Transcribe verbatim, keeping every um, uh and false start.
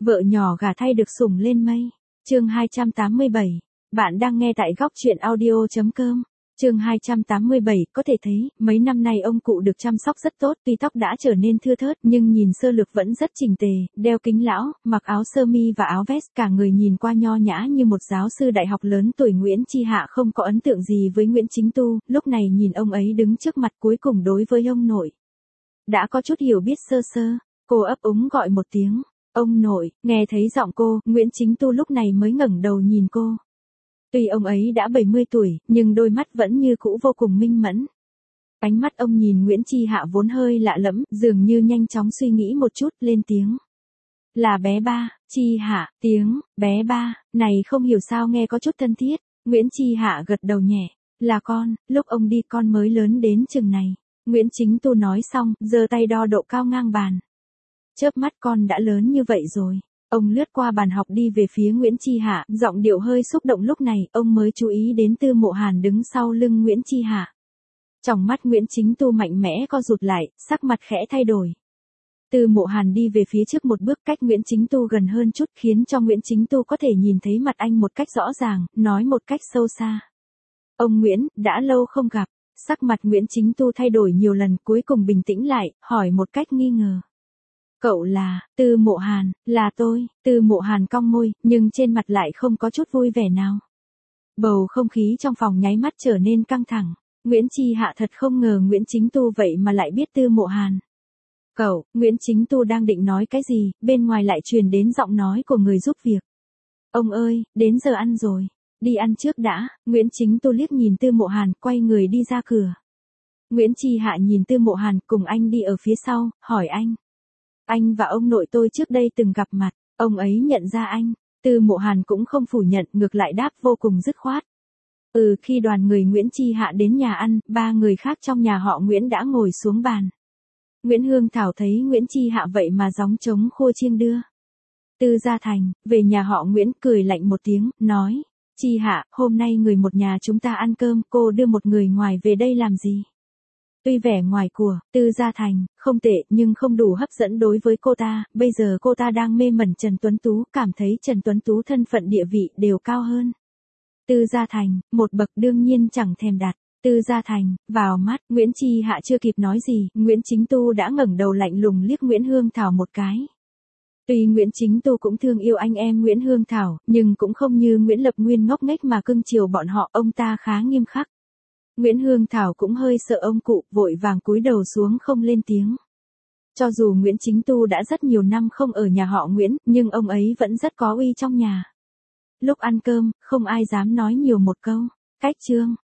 Vợ nhỏ gả thay được sủng lên mây. Chương hai trăm tám mươi bảy. Bạn đang nghe tại góc truyện audio chấm com. Chương hai trăm tám mươi bảy, có thể thấy, mấy năm nay ông cụ được chăm sóc rất tốt, tuy tóc đã trở nên thưa thớt, nhưng nhìn sơ lược vẫn rất chỉnh tề, đeo kính lão, mặc áo sơ mi và áo vest, cả người nhìn qua nho nhã như một giáo sư đại học lớn tuổi. Nguyễn Chi Hạ không có ấn tượng gì với Nguyễn Chính Tu, lúc này nhìn ông ấy đứng trước mặt cuối cùng đối với ông nội. Đã có chút hiểu biết sơ sơ, cô ấp úng gọi một tiếng, ông nội. Nghe thấy giọng cô, Nguyễn Chính Tu lúc này mới ngẩng đầu nhìn cô. Tuy ông ấy đã bảy mươi tuổi, nhưng đôi mắt vẫn như cũ vô cùng minh mẫn. Ánh mắt ông nhìn Nguyễn Chi Hạ vốn hơi lạ lẫm, dường như nhanh chóng suy nghĩ một chút, lên tiếng. Là bé ba. Chi Hạ. Tiếng bé ba này không hiểu sao nghe có chút thân thiết. Nguyễn Chi Hạ gật đầu nhẹ. Là con, lúc ông đi con mới lớn đến chừng này. Nguyễn Chính Tu nói xong, giơ tay đo độ cao ngang bàn. Chớp mắt con đã lớn như vậy rồi. Ông lướt qua bàn học đi về phía Nguyễn Chi Hạ, giọng điệu hơi xúc động. Lúc này, ông mới chú ý đến Tư Mộ Hàn đứng sau lưng Nguyễn Chi Hạ. Trong mắt Nguyễn Chính Tu mạnh mẽ co rụt lại, sắc mặt khẽ thay đổi. Tư Mộ Hàn đi về phía trước một bước, cách Nguyễn Chính Tu gần hơn chút, khiến cho Nguyễn Chính Tu có thể nhìn thấy mặt anh một cách rõ ràng, nói một cách sâu xa. Ông Nguyễn, đã lâu không gặp. Sắc mặt Nguyễn Chính Tu thay đổi nhiều lần, cuối cùng bình tĩnh lại, hỏi một cách nghi ngờ. Cậu là? Tư Mộ Hàn. Là tôi. Tư Mộ Hàn cong môi, nhưng trên mặt lại không có chút vui vẻ nào. Bầu không khí trong phòng nháy mắt trở nên căng thẳng. Nguyễn Chi Hạ thật không ngờ Nguyễn Chính Tu vậy mà lại biết Tư Mộ Hàn. Cậu. Nguyễn Chính Tu đang định nói cái gì, bên ngoài lại truyền đến giọng nói của người giúp việc. Ông ơi, đến giờ ăn rồi. Đi ăn trước đã. Nguyễn Chính Tu liếc nhìn Tư Mộ Hàn, quay người đi ra cửa. Nguyễn Chi Hạ nhìn Tư Mộ Hàn cùng anh đi ở phía sau, hỏi anh. Anh và ông nội tôi trước đây từng gặp mặt, ông ấy nhận ra anh. Tư Mộ Hàn cũng không phủ nhận, ngược lại đáp vô cùng dứt khoát. Ừ, khi đoàn người Nguyễn Chi Hạ đến nhà ăn, ba người khác trong nhà họ Nguyễn đã ngồi xuống bàn. Nguyễn Hương Thảo thấy Nguyễn Chi Hạ vậy mà gióng trống khua chiêng đưa. Tư Gia Thành, về nhà họ Nguyễn, cười lạnh một tiếng, nói. Chi Hạ, hôm nay người một nhà chúng ta ăn cơm, cô đưa một người ngoài về đây làm gì? Tuy vẻ ngoài của Tư Gia Thành không tệ, nhưng không đủ hấp dẫn đối với cô ta. Bây giờ cô ta đang mê mẩn Trần Tuấn Tú, cảm thấy Trần Tuấn Tú thân phận địa vị đều cao hơn Tư Gia Thành, một bậc, đương nhiên chẳng thèm đặt Tư Gia Thành vào mắt. Nguyễn Chi Hạ chưa kịp nói gì, Nguyễn Chính Tu đã ngẩng đầu lạnh lùng liếc Nguyễn Hương Thảo một cái. Tuy Nguyễn Chính Tu cũng thương yêu anh em Nguyễn Hương Thảo, nhưng cũng không như Nguyễn Lập Nguyên ngốc nghếch mà cưng chiều bọn họ, ông ta khá nghiêm khắc. Nguyễn Hương Thảo cũng hơi sợ ông cụ, vội vàng cúi đầu xuống không lên tiếng. Cho dù Nguyễn Chính Tu đã rất nhiều năm không ở nhà họ Nguyễn, nhưng ông ấy vẫn rất có uy trong nhà. Lúc ăn cơm, không ai dám nói nhiều một câu. Cách chương